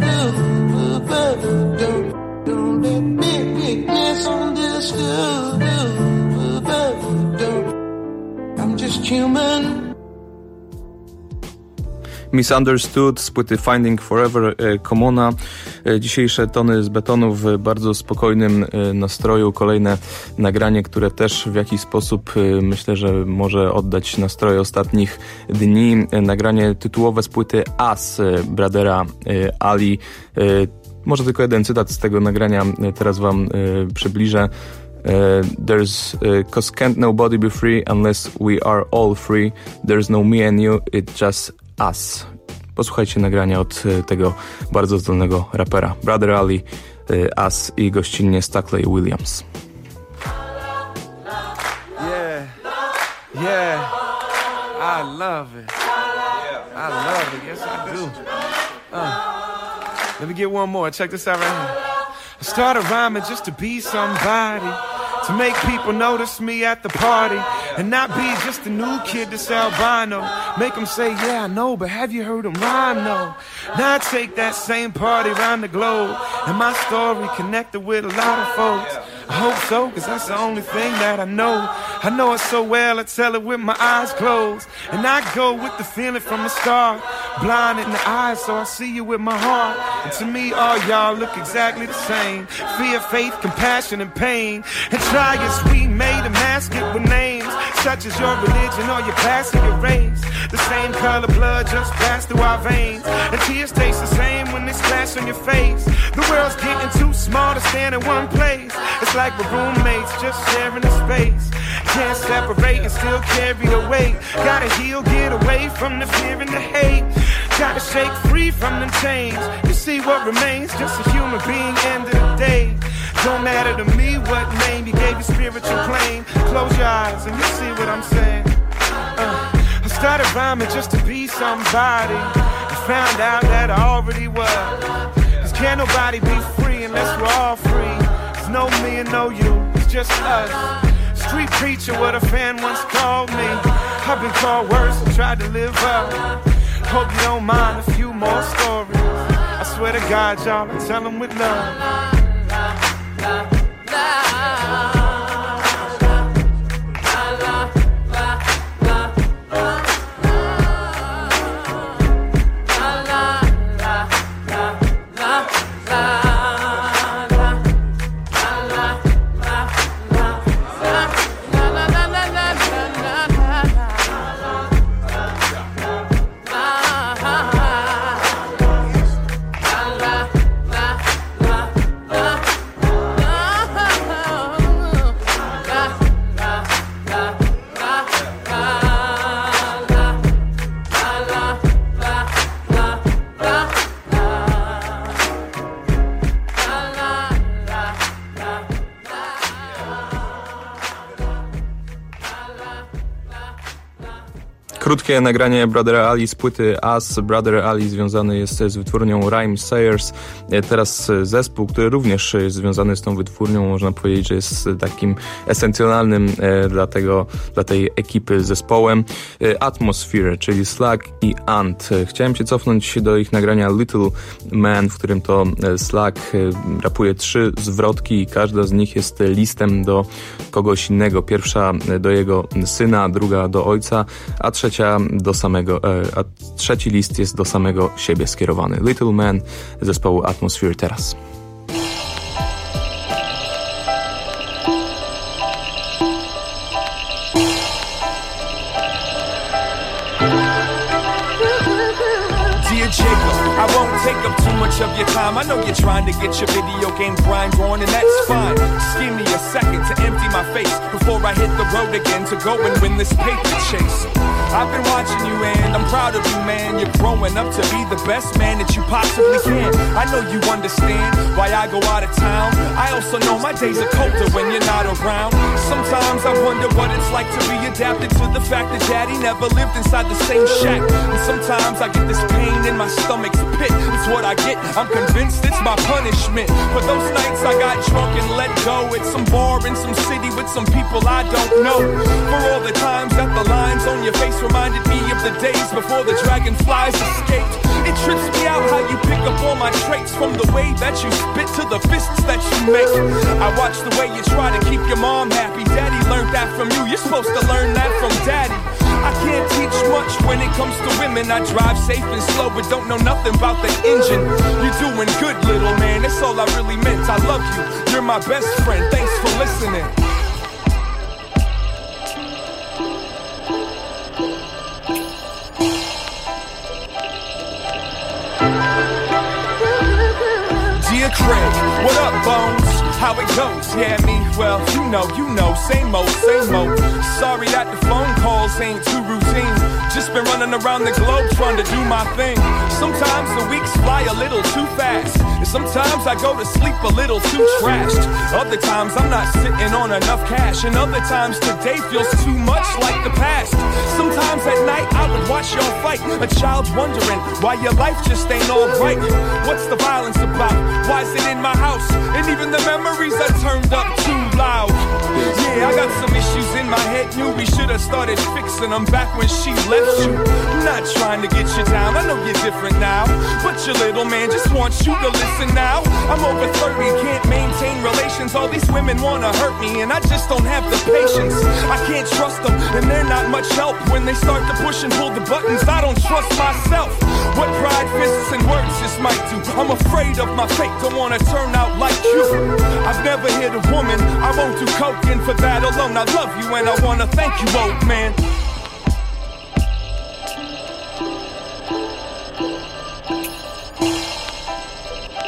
Misunderstood. I'm just human. Misunderstood z płyty Finding Forever Commona. Dzisiejsze tony z betonu w bardzo spokojnym nastroju. Kolejne nagranie, które też w jakiś sposób myślę, że może oddać nastroje ostatnich dni. Nagranie tytułowe z płyty Us Bradera Ali. Może tylko jeden cytat z tego nagrania teraz wam przybliżę. Uh, there's uh, cause can't nobody be free unless we are all free. There's no me and you, it's just us. Posłuchajcie nagrania od uh, tego bardzo zdolnego rapera Brother Ali, uh, Us i gościnnie Stackley Williams. Yeah, yeah, I love it. I love it, yes I do. Uh, let me get one more, check this out right here. I started rhyming just to be somebody, to make people notice me at the party, and not be just a new kid that's albino. Make them say, yeah, I know, but have you heard them rhyme, no? Now I take that same party around the globe, and my story connected with a lot of folks. I hope so, cause that's the only thing that I know. I know it so well, I tell it with my eyes closed, and I go with the feeling from the start. Blind in the eyes, so I see you with my heart. And to me, all y'all look exactly the same. Fear, faith, compassion, and pain. And try as we may to mask it with names such as your religion or your past or your race. The same color blood just passed through our veins, and tears taste the same when they splash on your face. The world's getting too small to stand in one place. It's like we're roommates just sharing a space. Can't separate and still carry the weight. Gotta heal, get away from the fear and the hate. Gotta shake free from them chains. You see what remains, just a human being, end of the day. Don't matter to me what name you gave your spiritual claim. Close your eyes and you see what I'm saying. uh, I started rhyming just to be somebody, and found out that I already was. Cause can't nobody be free unless we're all free. There's no me and no you, it's just us. Street preacher, what a fan once called me. I've been called worse and tried to live up. Hope you don't mind a few more stories. I swear to God, y'all, I tell them with love. Krótkie nagranie Brothera Ali z płyty Us. Brother Ali związany jest z wytwórnią Rhyme Sayers. Teraz zespół, który również jest związany z tą wytwórnią, można powiedzieć, że jest takim esencjonalnym dla, tego, dla tej ekipy zespołem. Atmosphere, czyli Slug i Ant. Chciałem się cofnąć do ich nagrania Little Man, w którym to Slug rapuje trzy zwrotki i każda z nich jest listem do kogoś innego. Pierwsza do jego syna, druga do ojca, a trzecia do samego, a trzeci list jest do samego siebie skierowany. Little Man zespołu Atmosphere teraz. I won't take up too much of your time. I know you're trying to get your video game grind on, and that's fine. Just give me a second to empty my face before I hit the road again to go and win this paper chase. I've been watching you and I'm proud of you, man. You're growing up to be the best man that you possibly can. I know you understand why I go out of town. I also know my days are colder when you're not around. Sometimes I wonder what it's like to be adapted to the fact that daddy never lived inside the same shack. And sometimes I get this pain in my stomach's pit. It's what I get, I'm convinced it's my punishment. For those nights I got drunk and let go at some bar in some city with some people I don't know. For all the times that the lines on your face reminded me of the days before the dragonflies escaped. It trips me out how you pick up all my traits, from the way that you spit to the fists that you make. I watch the way you try to keep your mom happy. Daddy learned that from you, you're supposed to learn that from daddy. I can't teach much when it comes to women. I drive safe and slow but don't know nothing about the engine. You're doing good, little man, that's all I really meant. I love you, you're my best friend, thanks for listening. Dear Craig, what up, Bones? How it goes? Yeah, me, well, you know, you know, same old, same old. Sorry that the phone calls ain't too routine. Just been running around the globe trying to do my thing. Sometimes the weeks fly a little too fast, and sometimes I go to sleep a little too trashed. Other times I'm not sitting on enough cash, and other times today feels too much like the past. Sometimes at night I would watch y'all fight, a child's wondering why your life just ain't all right. What's the violence about? Why is it in my house? And even the memories are turned up too loud. Yeah, I got some issues in my head. Knew we should have started fixing them back when she left you. I'm not trying to get you down, I know you're different now, but your little man just wants you to listen now. I'm over thirty, can't maintain relations. All these women wanna hurt me and I just don't have the patience. I can't trust them and they're not much help. When they start to push and pull the buttons, I don't trust myself. What pride, fists and words just might do. I'm afraid of my fate, don't wanna turn out like you. I've never hit a woman, I won't do coke, and for that alone I love you and I wanna thank you, old man.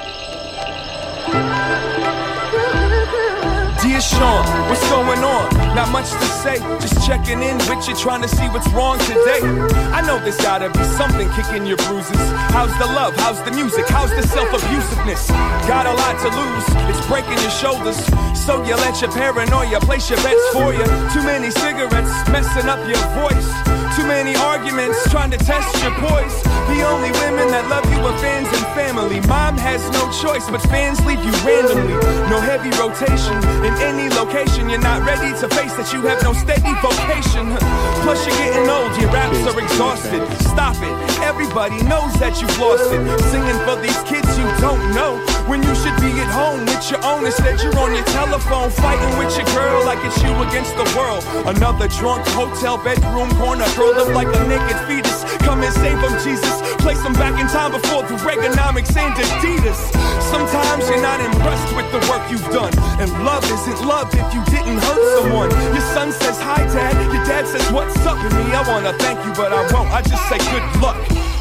Dear Sean, what's going on? Not much to say, just checking in with you, trying to see what's wrong today. I know there's gotta be something kicking your bruises. How's the love? How's the music? How's the self-abusiveness? Got a lot to lose, it's breaking your shoulders. So you let your paranoia place your bets for you. Too many cigarettes messing up your voice. Too many arguments trying to test your poise. The only women that love you are fans and family. Mom has no choice, but fans leave you randomly. No heavy rotation in any location. You're not ready to face that you have no steady vocation. Plus you're getting old, your raps are exhausted. Stop it, everybody knows that you've lost it. Singing for these kids you don't know, when you should be at home with your own. Instead you're on your telephone fighting with your girl like it's you against the world. Another drunk hotel bedroom corner, curled up like a naked fetus. Come and save them, Jesus. Place them back in time before the Reaganomics and Adidas. Sometimes you're not impressed with the work you've done, and love isn't love if you didn't hurt someone. Your son says hi dad, your dad says what's up with me. I wanna thank you but I won't, I just say good luck.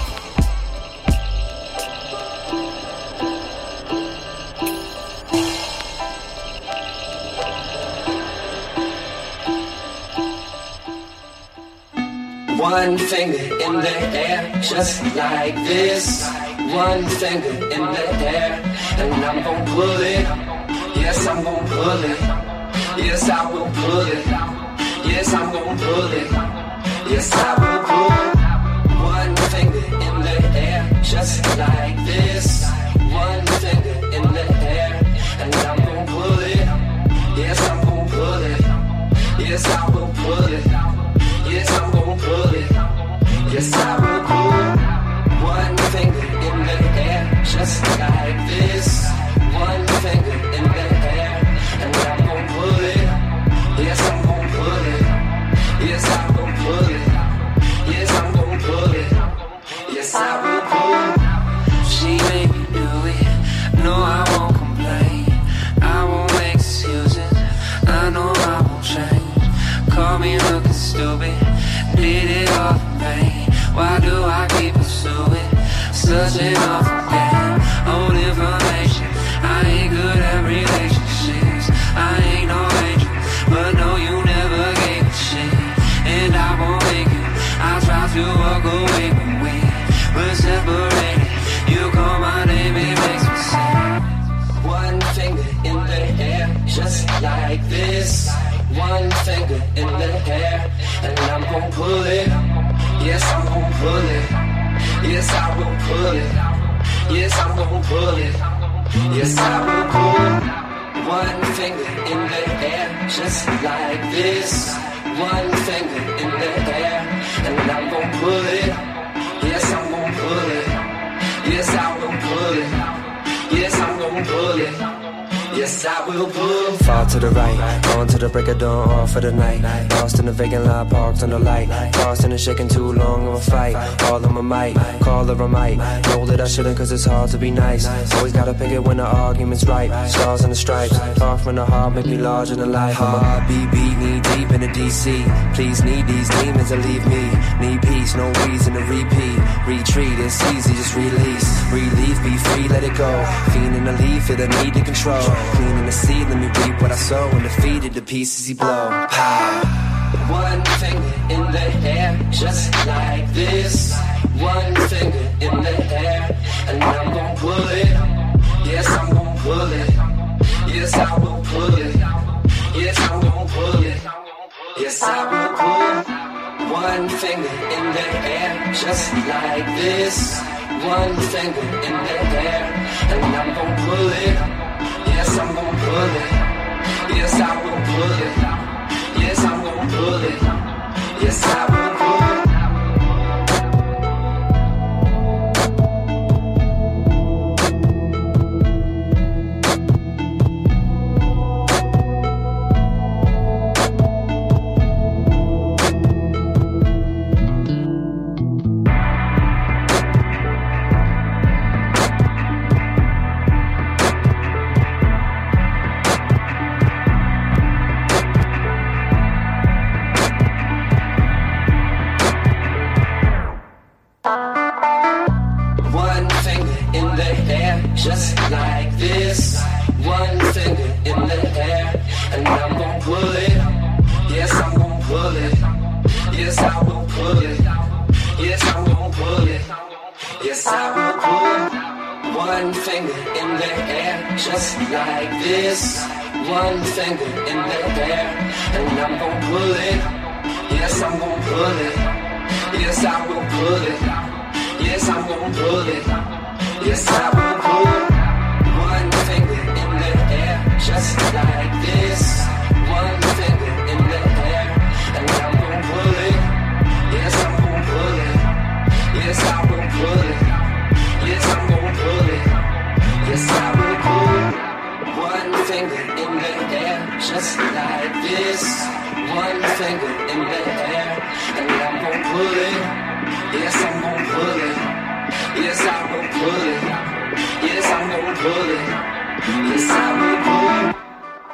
One finger in the air, just like this. One finger in the air, and I'm gon' pull it. Yes, I'm gon' pull it. Yes, I will pull it. Yes, I'm gon' pull it. Yes, I will pull it. One finger in the air, just like this. One finger in the air, and I'm gon' pull it. Yes, I'm gon' pull it. Yes, I will pull it. Yes, I'm gon' pull it. Yes, I will pull it. One finger in the air, just like this. One finger in the air, and I'm gon' pull it. Yes, I'm gon' pull it. Yes, I will pull it. Yes, I'm gon' pull it. Yes, I will pull it. She made me do it. No, I won't complain. I won't make excuses. I know I won't change. Call me looking stupid. Did it all in vain. Why do I keep pursuing such an awful game? Old information. I ain't good at relationships. I ain't no angel, but no, you never gave a shit. And I won't make it. I try to walk away when we were separated. You call my name, it makes me sad. One finger in the air, just like this. One finger in the air, and I'm gon' pull it. Yes, I'm gon' pull it. Yes, I will pull it. Yes, I'm gon' pull it. Yes, I will pull it. One finger in the air, just like this. One finger in the air, and I'm gon' pull it. Yes, I'm gon' pull it. Yes, I will pull it. Yes, I'm gon' pull it. Yes, I will pull. Fall to the right, on to the break of dawn, off for the night. Lost in the vacant lot, parked on the light. Lost in the shaking too long of a fight. All of my might, call her a might. Know that I shouldn't cause it's hard to be nice. Always gotta pick it when the argument's right. Stars and the stripes, far from the heart, make me larger than life. I'm a R B B, knee deep in the D C. Please need these demons to leave me. Need peace, no reason to repeat. Retreat, it's easy, just release. Relief, be free, let it go. Fiend in the leaf, feel the need to control. Cleaning the seed, let me reap what I sow. And defeated the pieces he blow. Pow. One finger in the air, just like this. One finger in the air, and I'm gon' pull it. Yes, I'm gon' pull it. Yes, I will pull it. Yes, I'm gon' pull it. Yes, I will pull it. One finger in the air, just like this. One finger in the air, and I'm gon' pull it. Yes, I'm gon' pull it. Yes, I will pull it. Yes, I'm gon' pull it. Yes, I will pull it. pull it. Yes, I will pull it. Yes, I will pull it. Yes, I will pull one finger in the air, just like this. One finger in the air, and I'm gonna pull it. Yes, I'm gonna pull it. Yes, I will pull it. Yes, I'm gonna pull it. Yes, I will pull one finger in the air, just like this. One finger in the air, and I'm gonna pull it. Yes, I'm gonna pull it. Yes, I will pull it. Yes, I'm gonna pull it. Yes, I will pull one finger in the air, just like this. One finger in the air, and I'm gonna pull it. Yes, I'm gonna pull it. Yes, I will pull it. Yes, I'm gonna pull it. Yes, I will pull it.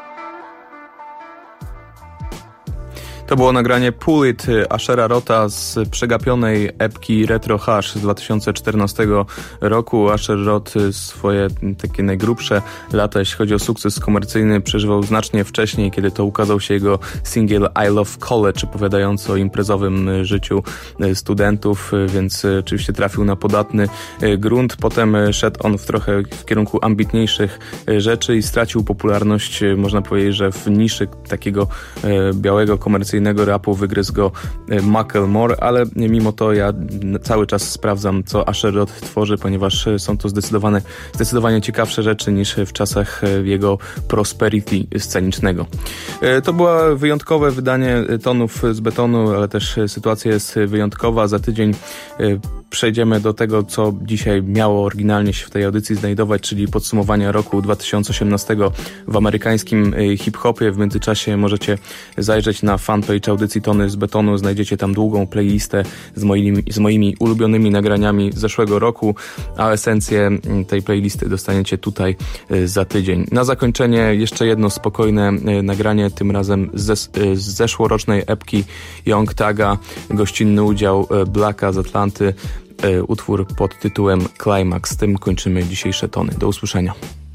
To było nagranie Pull It Ashera Rota z przegapionej epki Retro Hash z dwa tysiące czternastego roku. Asher Rot swoje takie najgrubsze lata, jeśli chodzi o sukces komercyjny, przeżywał znacznie wcześniej, kiedy to ukazał się jego singiel I Love College, opowiadający o imprezowym życiu studentów, więc oczywiście trafił na podatny grunt. Potem szedł on w trochę w kierunku ambitniejszych rzeczy i stracił popularność, można powiedzieć, że w niszy takiego białego komercyjnego rapu wygryzł go Macklemore, ale mimo to ja cały czas sprawdzam, co Asher Rot tworzy, ponieważ są to zdecydowane, zdecydowanie ciekawsze rzeczy niż w czasach jego prosperity scenicznego. To było wyjątkowe wydanie Tonów z Betonu, ale też sytuacja jest wyjątkowa. Za tydzień przejdziemy do tego, co dzisiaj miało oryginalnie się w tej audycji znajdować, czyli podsumowania roku dwa tysiące osiemnastego w amerykańskim hip-hopie. W międzyczasie możecie zajrzeć na fanpage audycji Tony z Betonu. Znajdziecie tam długą playlistę z moimi, z moimi ulubionymi nagraniami z zeszłego roku, a esencję tej playlisty dostaniecie tutaj za tydzień. Na zakończenie jeszcze jedno spokojne nagranie, tym razem z, z zeszłorocznej epki Young Thaga, gościnny udział Blacka z Atlanty, utwór pod tytułem Climax. Z tym kończymy dzisiejsze Tony. Do usłyszenia.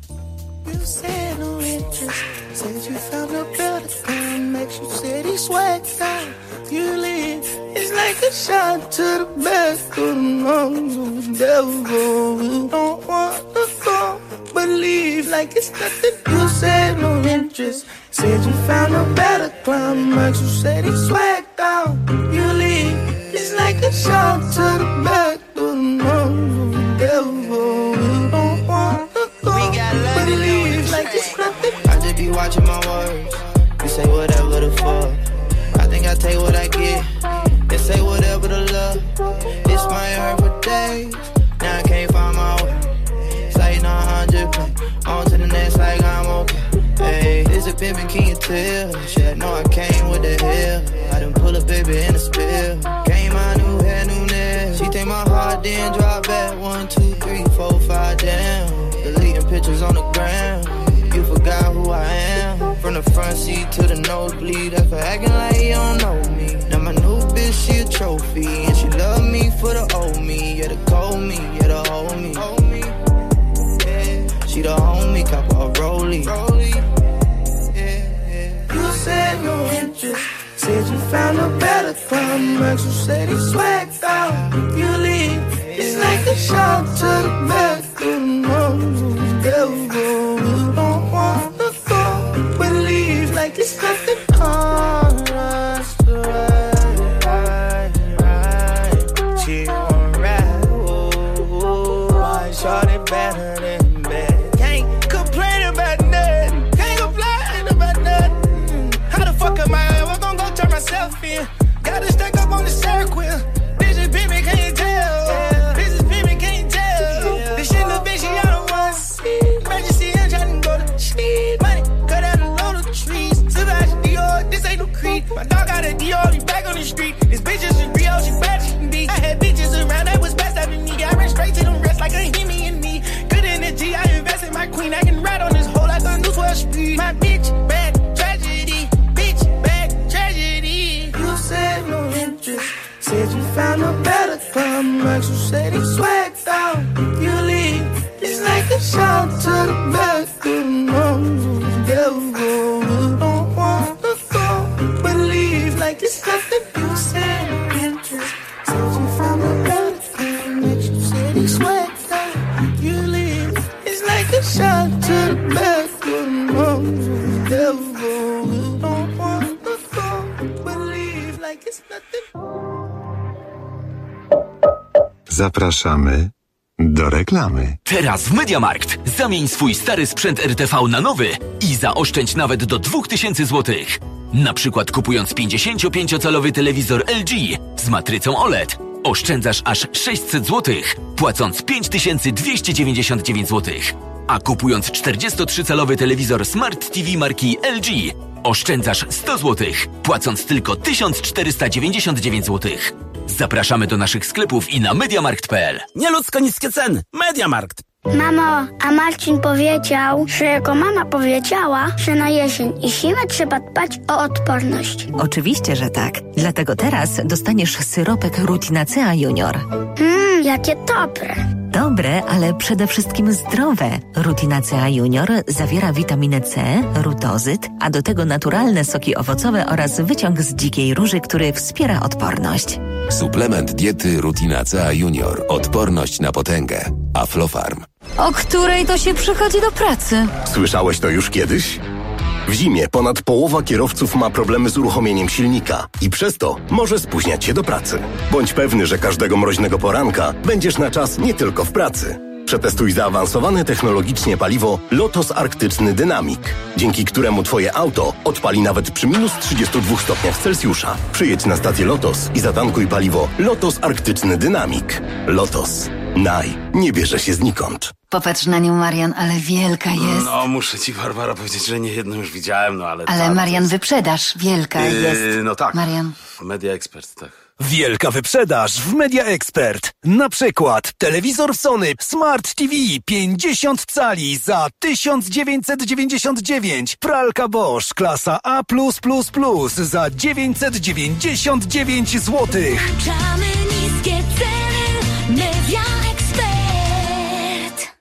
Believe like it's nothing. You said no interest. Said you found a better climax. You said he swagged out. You leave. It's like a shot to the back of the nose of the devil. You don't want to go. We got love. Believe like it's nothing. I just be watching my words. You say whatever the fuck. I think I take what I get. They say whatever the love. This might hurt for days. Now I can't find my way. It's like nine hundred play. On to the next like I'm okay. Hey, this a pimpin', can you tell? Shit, I know I came with the hell. I done pull a baby in a spill. Came my new hair, new nails. She take my heart, then drop back. One, two, three, four, five, down. Deleting pictures on the ground. You forgot who I am. From the front seat to the nosebleed. That's for acting like you don't know me. Now my new bitch, she a trophy. And she love me for the old me. Yeah, the cold me, yeah, the old me. She the homie, cop a rollie. Yeah, yeah. You said no interest. Said you found a better climax. You said he swagged out. You leave. It's like a shot to the back of the nose of the devil. You don't want to go. Believe like it's nothing. Alright, right, right, right. She on ride. Oh, why shot it better than myself in. Gotta stack up on the circle. Bitch is pimpin', can't tell. Bitch is pimpin', can't tell. This shit little bitch, she out of one seat. Emergency, I'm tryna go to cheat. Money, cut out a load of trees. Savage Dior, this ain't no creed. My dog got a Dior, he back on the street. This bitch is a Rio, she bad as she can be. I had bitches around, that was best out of me. I ran straight to them rest like a hit me and me. Good energy, I invest in my queen. I can ride on this hole like a new twelve speed. My bitch, bad tragedy. Bitch, bad tragedy. You said no interest. Said you found a better climax. You said he swagged out. You leave. It's like a shot to the back of the nose of the devil. You don't want to go. Believe like it's nothing. Zapraszamy do reklamy. Teraz w MediaMarkt zamień swój stary sprzęt R T V na nowy i zaoszczędź nawet do dwa tysiące złotych. Na przykład kupując pięćdziesięciopięciocalowy telewizor L G z matrycą O L E D oszczędzasz aż sześćset złotych, płacąc pięć tysięcy dwieście dziewięćdziesiąt dziewięć złotych. A kupując czterdziestotrzycalowy telewizor Smart T V marki L G oszczędzasz sto złotych, płacąc tylko tysiąc czterysta dziewięćdziesiąt dziewięć złotych. Zapraszamy do naszych sklepów i na mediamarkt kropka p l. Nieludzko niskie ceny. MediaMarkt. Mamo, a Marcin powiedział, że jego mama powiedziała, że na jesień i zimę trzeba dbać o odporność. Oczywiście, że tak. Dlatego teraz dostaniesz syropek Rutinacea Junior. Mmm, jakie dobre. Dobre, ale przede wszystkim zdrowe. Rutinacea Junior zawiera witaminę C, rutozyt, a do tego naturalne soki owocowe oraz wyciąg z dzikiej róży, który wspiera odporność. Suplement diety Rutinacea Junior. Odporność na potęgę. Aflofarm. O której to się przychodzi do pracy? Słyszałeś to już kiedyś? W zimie ponad połowa kierowców ma problemy z uruchomieniem silnika i przez to może spóźniać się do pracy. Bądź pewny, że każdego mroźnego poranka będziesz na czas nie tylko w pracy. Przetestuj zaawansowane technologicznie paliwo Lotos Arktyczny Dynamic, dzięki któremu Twoje auto odpali nawet przy minus trzydziestu dwóch stopniach Celsjusza. Przyjedź na stację Lotos i zatankuj paliwo Lotos Arktyczny Dynamic. Lotos. Naj. Nie bierze się znikąd. Popatrz na nią, Marian, ale wielka jest. No, muszę ci, Barbara, powiedzieć, że nie jedną już widziałem, no ale... Ale ta, Marian, jest... wyprzedaż, wielka yy, jest. No tak. Marian. Media Expert, tak. Wielka wyprzedaż w Media Expert. Na przykład telewizor Sony Smart T V pięćdziesiąt cali za tysiąc dziewięćset dziewięćdziesiąt dziewięć. Pralka Bosch klasa A plus plus plus za dziewięćset dziewięćdziesiąt dziewięć złotych. Włączamy niskie ceny. Media Expert.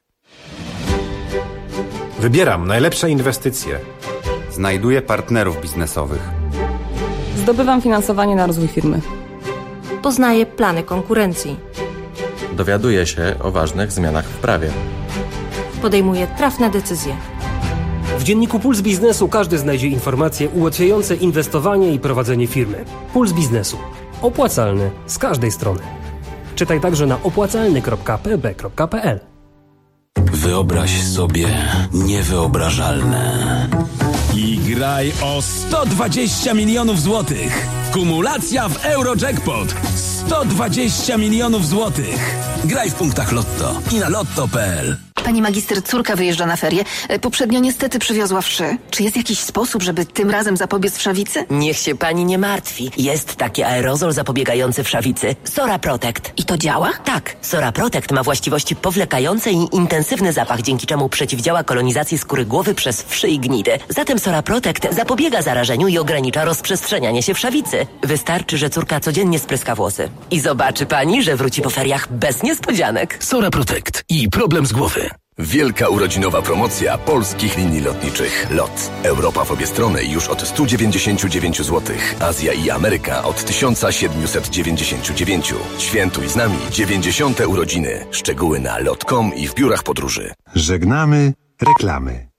Wybieram najlepsze inwestycje. Znajduję partnerów biznesowych. Zdobywam finansowanie na rozwój firmy. Poznaję plany konkurencji. Dowiaduję się o ważnych zmianach w prawie. Podejmuję trafne decyzje. W dzienniku Puls Biznesu każdy znajdzie informacje ułatwiające inwestowanie i prowadzenie firmy. Puls Biznesu. Opłacalny z każdej strony. Czytaj także na opłacalny kropka p b kropka p l. Wyobraź sobie niewyobrażalne. I graj o sto dwadzieścia milionów złotych. Kumulacja w Eurojackpot. sto dwadzieścia milionów złotych. Graj w punktach Lotto i na lotto kropka p l. Pani magister, córka wyjeżdża na ferie. Poprzednio niestety przywiozła wszy. Czy jest jakiś sposób, żeby tym razem zapobiec wszawicy? Niech się pani nie martwi. Jest taki aerozol zapobiegający wszawicy. Sora Protect. I to działa? Tak. Sora Protect ma właściwości powlekające i intensywny zapach, dzięki czemu przeciwdziała kolonizacji skóry głowy przez wszy i gnidy. Zatem Sora Protect zapobiega zarażeniu i ogranicza rozprzestrzenianie się wszawicy. Wystarczy, że córka codziennie spryska włosy. I zobaczy pani, że wróci po feriach bez niespodzianek. Sora Protect i problem z głowy. Wielka urodzinowa promocja polskich linii lotniczych LOT. Europa w obie strony już od sto dziewięćdziesiąt dziewięć złotych. Azja i Ameryka od tysiąc siedemset dziewięćdziesiąt dziewięć. Świętuj z nami dziewięćdziesiąte urodziny. Szczegóły na lot kropka com i w biurach podróży. Żegnamy reklamy.